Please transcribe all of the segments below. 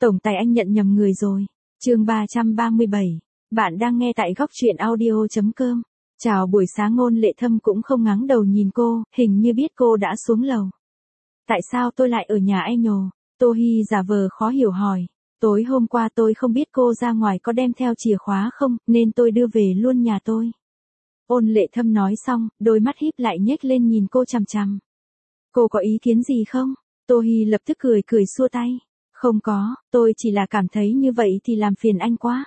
Tổng tài anh nhận nhầm người rồi. Chương 337. Bạn đang nghe tại góc truyện audio.com. Chào buổi sáng. Ngôn Lệ Thâm cũng không ngắng đầu nhìn cô, hình như biết cô đã xuống lầu. Tại sao tôi lại ở nhà anh nhồ? Tô Hi giả vờ khó hiểu hỏi. Tối hôm qua tôi không biết cô ra ngoài có đem theo chìa khóa không, nên tôi đưa về luôn nhà tôi. Ôn Lệ Thâm nói xong, đôi mắt híp lại nhếch lên nhìn cô chằm chằm. Cô có ý kiến gì không? Tô Hi lập tức cười xua tay. Không có, tôi chỉ là cảm thấy như vậy thì làm phiền anh quá.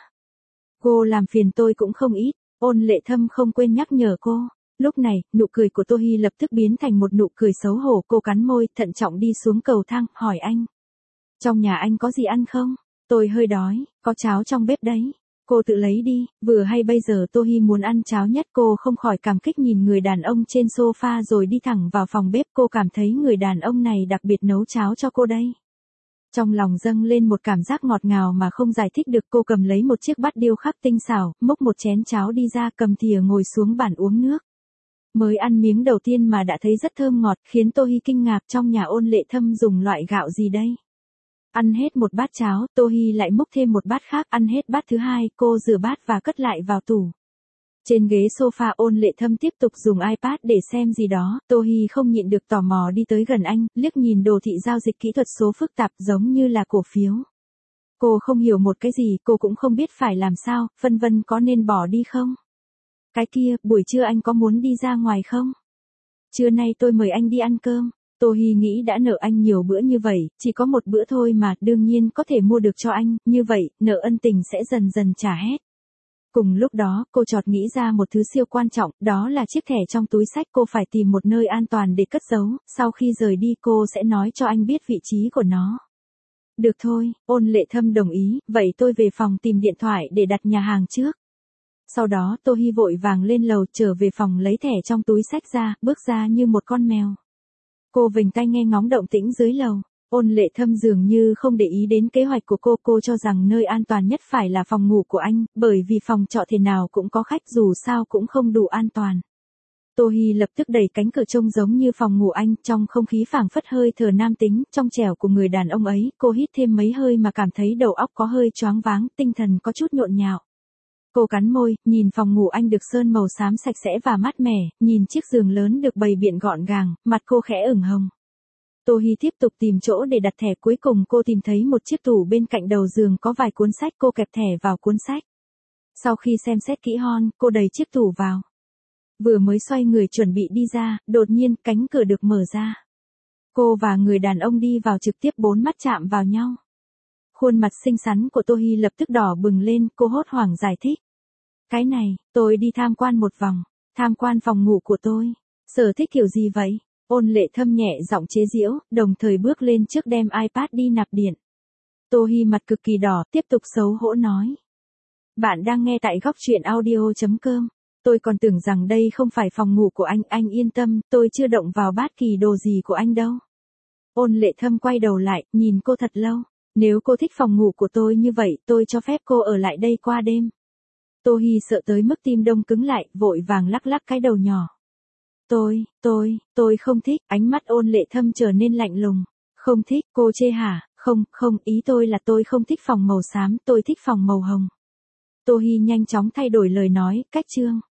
Cô làm phiền tôi cũng không ít. Ôn Lệ Thâm không quên nhắc nhở cô. Lúc này, nụ cười của Tô Hi lập tức biến thành một nụ cười xấu hổ. Cô cắn môi, thận trọng đi xuống cầu thang, hỏi anh. Trong nhà anh có gì ăn không? Tôi hơi đói, có cháo trong bếp đấy. Cô tự lấy đi. Vừa hay bây giờ Tô Hi muốn ăn cháo nhất. Cô không khỏi cảm kích nhìn người đàn ông trên sofa rồi đi thẳng vào phòng bếp. Cô cảm thấy người đàn ông này đặc biệt nấu cháo cho cô đây. Trong lòng dâng lên một cảm giác ngọt ngào mà không giải thích được. Cô cầm lấy một chiếc bát điêu khắc tinh xảo, múc một chén cháo đi ra, cầm thìa ngồi xuống bàn uống nước. Mới ăn miếng đầu tiên mà đã thấy rất thơm ngọt, khiến Tô Hi kinh ngạc. Trong nhà Ôn Lệ Thâm dùng loại gạo gì đây? Ăn hết một bát cháo, Tô Hi lại múc thêm một bát khác. Ăn hết bát thứ hai, cô rửa bát và cất lại vào tủ. Trên ghế sofa, Ôn Lệ Thâm tiếp tục dùng iPad để xem gì đó. Tô Hi không nhịn được tò mò đi tới gần anh, liếc nhìn đồ thị giao dịch kỹ thuật số phức tạp giống như là cổ phiếu. Cô không hiểu một cái gì, cô cũng không biết phải làm sao, phân vân có nên bỏ đi không? Cái kia, buổi trưa anh có muốn đi ra ngoài không? Trưa nay tôi mời anh đi ăn cơm. Tô Hi nghĩ đã nợ anh nhiều bữa như vậy, chỉ có một bữa thôi mà, đương nhiên có thể mua được cho anh, như vậy, nợ ân tình sẽ dần dần trả hết. Cùng lúc đó, cô chợt nghĩ ra một thứ siêu quan trọng, đó là chiếc thẻ trong túi xách. Cô phải tìm một nơi an toàn để cất giấu, sau khi rời đi cô sẽ nói cho anh biết vị trí của nó. Được thôi, Ôn Lệ Thâm đồng ý, vậy tôi về phòng tìm điện thoại để đặt nhà hàng trước. Sau đó Tô Hi vội vàng lên lầu, trở về phòng lấy thẻ trong túi xách ra, bước ra như một con mèo. Cô vểnh tai nghe ngóng động tĩnh dưới lầu. Ôn Lệ Thâm dường như không để ý đến kế hoạch của cô cho rằng nơi an toàn nhất phải là phòng ngủ của anh, bởi vì phòng trọ thế nào cũng có khách, dù sao cũng không đủ an toàn. Tô Hi lập tức đẩy cánh cửa trông giống như phòng ngủ anh, trong không khí phảng phất hơi thở nam tính, trong trẻo của người đàn ông ấy. Cô hít thêm mấy hơi mà cảm thấy đầu óc có hơi choáng váng, tinh thần có chút nhộn nhạo. Cô cắn môi, nhìn phòng ngủ anh được sơn màu xám sạch sẽ và mát mẻ, nhìn chiếc giường lớn được bày biện gọn gàng, mặt cô khẽ ửng hồng. Tô Hi tiếp tục tìm chỗ để đặt thẻ, cuối cùng cô tìm thấy một chiếc tủ bên cạnh đầu giường có vài cuốn sách. Cô kẹp thẻ vào cuốn sách. Sau khi xem xét kỹ hon, cô đẩy chiếc tủ vào. Vừa mới xoay người chuẩn bị đi ra, đột nhiên cánh cửa được mở ra. Cô và người đàn ông đi vào trực tiếp, bốn mắt chạm vào nhau. Khuôn mặt xinh xắn của Tô Hi lập tức đỏ bừng lên, cô hốt hoảng giải thích. Cái này, tôi đi tham quan một vòng, tham quan phòng ngủ của tôi. Sở thích kiểu gì vậy? Ôn Lệ Thâm nhẹ giọng chế giễu, đồng thời bước lên trước đem iPad đi nạp điện. Tô Hi mặt cực kỳ đỏ, tiếp tục xấu hổ nói. Bạn đang nghe tại góc truyện audio.com. Tôi còn tưởng rằng đây không phải phòng ngủ của anh yên tâm, tôi chưa động vào bất kỳ đồ gì của anh đâu. Ôn Lệ Thâm quay đầu lại, nhìn cô thật lâu. Nếu cô thích phòng ngủ của tôi như vậy, tôi cho phép cô ở lại đây qua đêm. Tô Hi sợ tới mức tim đông cứng lại, vội vàng lắc lắc cái đầu nhỏ. Tôi không thích. Ánh mắt Ôn Lệ Thâm trở nên lạnh lùng. Không thích, cô chê hả? Không, ý tôi là tôi không thích phòng màu xám, tôi thích phòng màu hồng. Tô Hi nhanh chóng thay đổi lời nói, cách chương.